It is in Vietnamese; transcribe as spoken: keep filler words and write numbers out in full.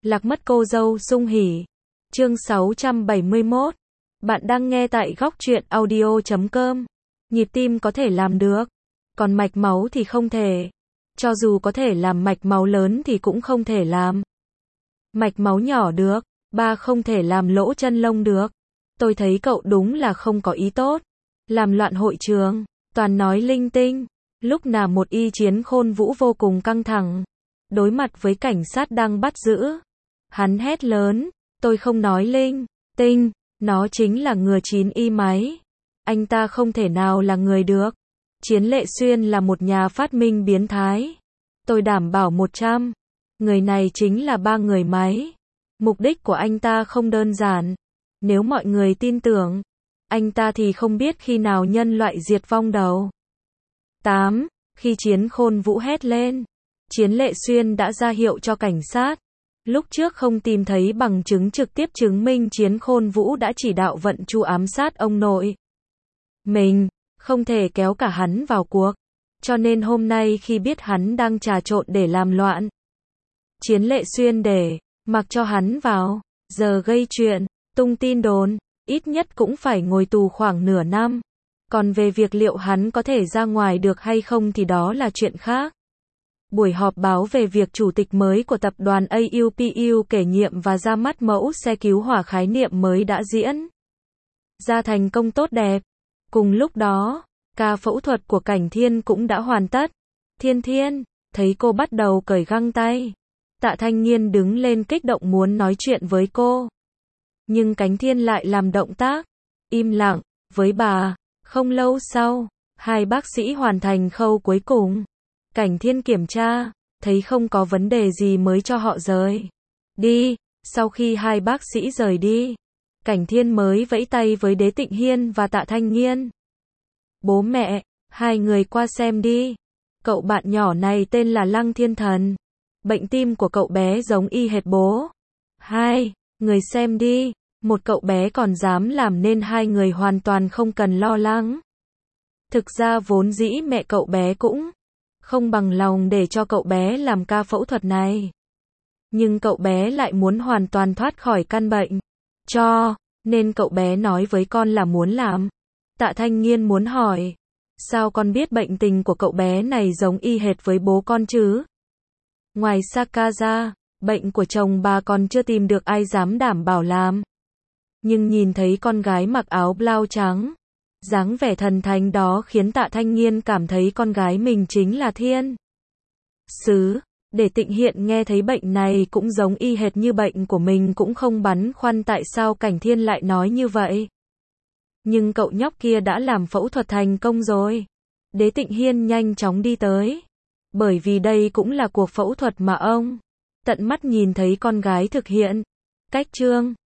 Lạc mất cô dâu sung hỉ. Chương sáu trăm bảy mươi mốt. Bạn đang nghe tại góc truyện audio chấm com. Nhịp tim có thể làm được, còn mạch máu thì không thể. Cho dù có thể làm mạch máu lớn thì cũng không thể làm mạch máu nhỏ được. Ba không thể làm lỗ chân lông được. Tôi thấy cậu đúng là không có ý tốt. Làm loạn hội trường, toàn nói linh tinh. Lúc nào một y Chiến Khôn Vũ vô cùng căng thẳng. Đối mặt với cảnh sát đang bắt giữ. Hắn hét lớn, tôi không nói linh tinh, nó chính là ngừa chín y máy. Anh ta không thể nào là người được. Chiến Lệ Xuyên là một nhà phát minh biến thái. Tôi đảm bảo một trăm. Người này chính là ba người máy. Mục đích của anh ta không đơn giản. Nếu mọi người tin tưởng anh ta thì không biết khi nào nhân loại diệt vong đầu. tám. Khi Chiến Khôn Vũ hét lên, Chiến Lệ Xuyên đã ra hiệu cho cảnh sát. Lúc trước không tìm thấy bằng chứng trực tiếp chứng minh Chiến Khôn Vũ đã chỉ đạo vận chu ám sát ông nội mình, không thể kéo cả hắn vào cuộc. Cho nên hôm nay khi biết hắn đang trà trộn để làm loạn, Chiến Lệ Xuyên để mặc cho hắn vào, giờ gây chuyện, tung tin đồn, ít nhất cũng phải ngồi tù khoảng nửa năm. Còn về việc liệu hắn có thể ra ngoài được hay không thì đó là chuyện khác. Buổi họp báo về việc chủ tịch mới của tập đoàn a u pê u kể nhiệm và ra mắt mẫu xe cứu hỏa khái niệm mới đã diễn ra thành công tốt đẹp. Cùng lúc đó, ca phẫu thuật của Cảnh Thiên cũng đã hoàn tất. Thiên Thiên, thấy cô bắt đầu cởi găng tay. Tạ Thanh Nghiên đứng lên kích động muốn nói chuyện với cô. Nhưng Cảnh Thiên lại làm động tác im lặng với bà. Không lâu sau, hai bác sĩ hoàn thành khâu cuối cùng. Cảnh Thiên kiểm tra, thấy không có vấn đề gì mới cho họ rời đi. Sau khi hai bác sĩ rời đi, Cảnh Thiên mới vẫy tay với Đế Tịnh Hiên và Tạ Thanh Nghiên. Bố mẹ, hai người qua xem đi. Cậu bạn nhỏ này tên là Lăng Thiên Thần. Bệnh tim của cậu bé giống y hệt bố. Hai người xem đi. Một cậu bé còn dám làm nên hai người hoàn toàn không cần lo lắng. Thực ra vốn dĩ mẹ cậu bé cũng không bằng lòng để cho cậu bé làm ca phẫu thuật này. Nhưng cậu bé lại muốn hoàn toàn thoát khỏi căn bệnh. Cho nên cậu bé nói với con là muốn làm. Tạ Thanh Nghiên muốn hỏi, sao con biết bệnh tình của cậu bé này giống y hệt với bố con chứ? Ngoài Saka ra, bệnh của chồng bà còn chưa tìm được ai dám đảm bảo làm. Nhưng nhìn thấy con gái mặc áo blau trắng, dáng vẻ thần thánh đó khiến Tạ Thanh Nghiên cảm thấy con gái mình chính là thiên sứ. Để Tịnh Hiện nghe thấy bệnh này cũng giống y hệt như bệnh của mình cũng không băn khoăn tại sao Cảnh Thiên lại nói như vậy. Nhưng cậu nhóc kia đã làm phẫu thuật thành công rồi. Đế Tịnh Hiên nhanh chóng đi tới. Bởi vì đây cũng là cuộc phẫu thuật mà ông tận mắt nhìn thấy con gái thực hiện. Cách chương